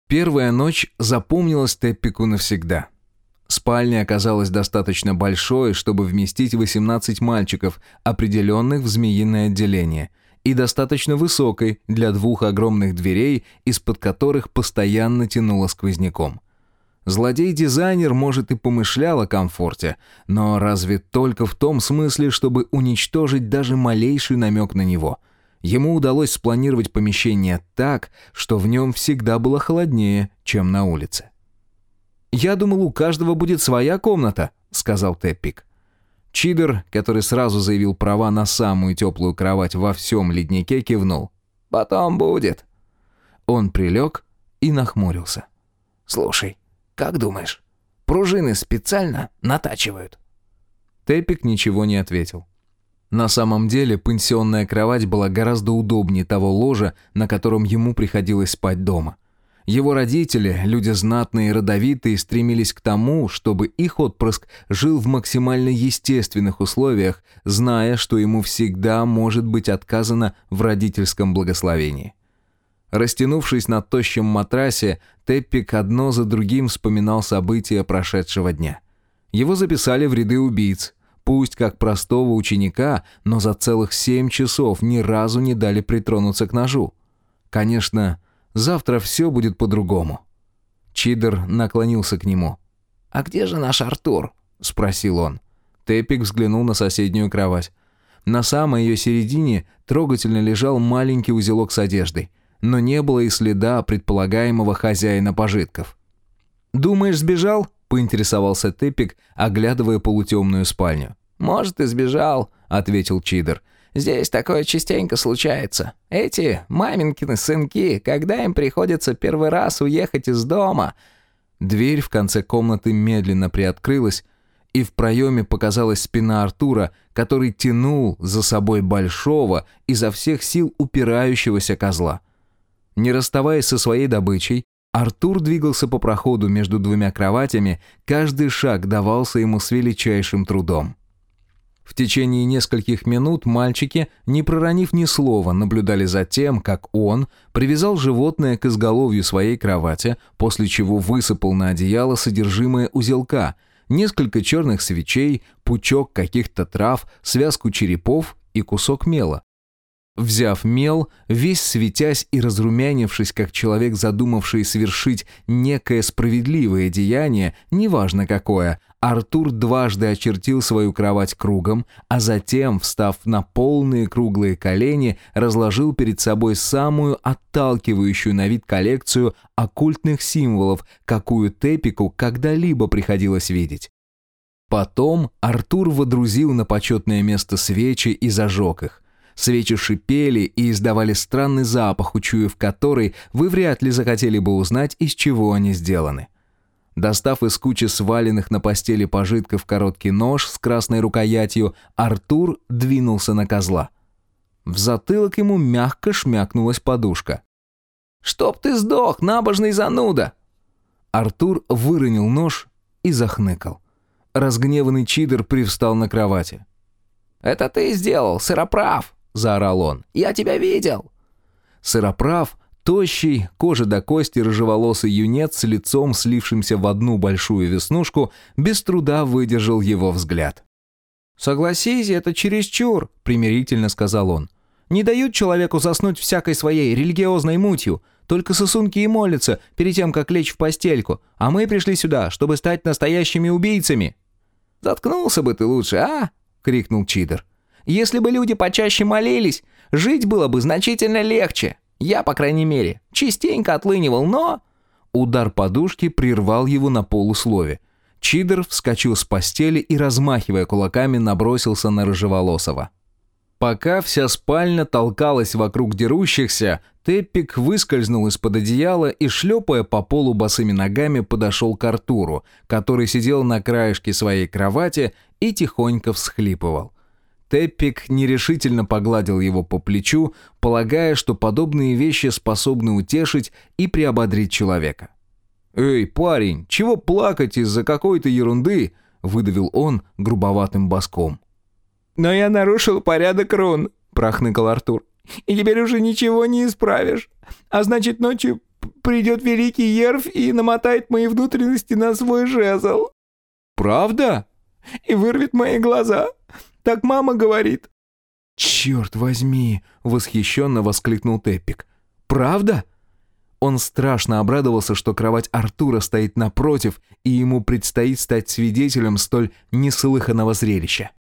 Первая ночь запомнилась Теппику навсегда. Спальня оказалась достаточно большой, чтобы вместить 18 мальчиков, определенных в змеиное отделение, и достаточно высокой для 2 огромных дверей, из-под которых постоянно тянуло сквозняком. Злодей-дизайнер, может, и помышлял о комфорте, но разве только в том смысле, чтобы уничтожить даже малейший намек на него. Ему удалось спланировать помещение так, что в нем всегда было холоднее, чем на улице. «Я думал, у каждого будет своя комната», — сказал Теппик. Чидер, который сразу заявил права на самую теплую кровать во всем леднике, кивнул. «Потом будет». Он прилег и нахмурился. «Слушай, как думаешь, пружины специально натачивают?» Теппик ничего не ответил. На самом деле пансионная кровать была гораздо удобнее того ложа, на котором ему приходилось спать дома. Его родители, люди знатные и родовитые, стремились к тому, чтобы их отпрыск жил в максимально естественных условиях, зная, что ему всегда может быть отказано в родительском благословении. Растянувшись на тощем матрасе, Теппик одно за другим вспоминал события прошедшего дня. Его записали в ряды убийц. Пусть как простого ученика, но за целых 7 часов ни разу не дали притронуться к ножу. Конечно, завтра все будет по-другому. Чидер наклонился к нему. «А где же наш Артур?» – спросил он. Теппик взглянул на соседнюю кровать. На самой ее середине трогательно лежал маленький узелок с одеждой, но не было и следа предполагаемого хозяина пожитков. «Думаешь, сбежал?» — поинтересовался Теппик, оглядывая полутемную спальню. «Может, и сбежал», — ответил Чидер. «Здесь такое частенько случается. Эти маменькины сынки, когда им приходится первый раз уехать из дома...» Дверь в конце комнаты медленно приоткрылась, и в проеме показалась спина Артура, который тянул за собой большого, изо всех сил упирающегося козла. Не расставаясь со своей добычей, Артур двигался по проходу между 2 кроватями, каждый шаг давался ему с величайшим трудом. В течение нескольких минут мальчики, не проронив ни слова, наблюдали за тем, как он привязал животное к изголовью своей кровати, после чего высыпал на одеяло содержимое узелка, несколько черных свечей, пучок каких-то трав, связку черепов и кусок мела. Взяв мел, весь светясь и разрумянившись, как человек, задумавший совершить некое справедливое деяние, неважно какое, Артур дважды очертил свою кровать кругом, а затем, встав на полные круглые колени, разложил перед собой самую отталкивающую на вид коллекцию оккультных символов, какую Теппику когда-либо приходилось видеть. Потом Артур водрузил на почетное место свечи и зажег их. Свечи шипели и издавали странный запах, учуяв который, вы вряд ли захотели бы узнать, из чего они сделаны. Достав из кучи сваленных на постели пожитков короткий нож с красной рукоятью, Артур двинулся на козла. В затылок ему мягко шмякнулась подушка. «Чтоб ты сдох, набожный зануда!» Артур выронил нож и захныкал. Разгневанный Чидер привстал на кровати. «Это ты сделал, Сыроправ!» — заорал он. «Я тебя видел!» Сыроправ, тощий, кожа до кости, рыжеволосый юнец с лицом, слившимся в одну большую веснушку, без труда выдержал его взгляд. «Согласись, это чересчур», — примирительно сказал он. «Не дают человеку заснуть всякой своей религиозной мутью, только сосунки и молятся перед тем, как лечь в постельку, а мы пришли сюда, чтобы стать настоящими убийцами». «Заткнулся бы ты лучше, а?» — крикнул Чидер. «Если бы люди почаще молились, жить было бы значительно легче. Я, по крайней мере, частенько отлынивал, но...» Удар подушки прервал его на полуслове. Чидер вскочил с постели и, размахивая кулаками, набросился на Рыжеволосого. Пока вся спальня толкалась вокруг дерущихся, Теппик выскользнул из-под одеяла и, шлепая по полу босыми ногами, подошел к Артуру, который сидел на краешке своей кровати и тихонько всхлипывал. Теппик нерешительно погладил его по плечу, полагая, что подобные вещи способны утешить и приободрить человека. «Эй, парень, чего плакать из-за какой-то ерунды?» — выдавил он грубоватым баском. «Но я нарушил порядок рун», — прохныкал Артур. «И теперь уже ничего не исправишь. А значит, ночью придет великий Ервь и намотает мои внутренности на свой жезл. Правда? И вырвет мои глаза. Так мама говорит. «Черт возьми!» — восхищенно воскликнул Теппик. «Правда?» Он страшно обрадовался, что кровать Артура стоит напротив, и ему предстоит стать свидетелем столь неслыханного зрелища.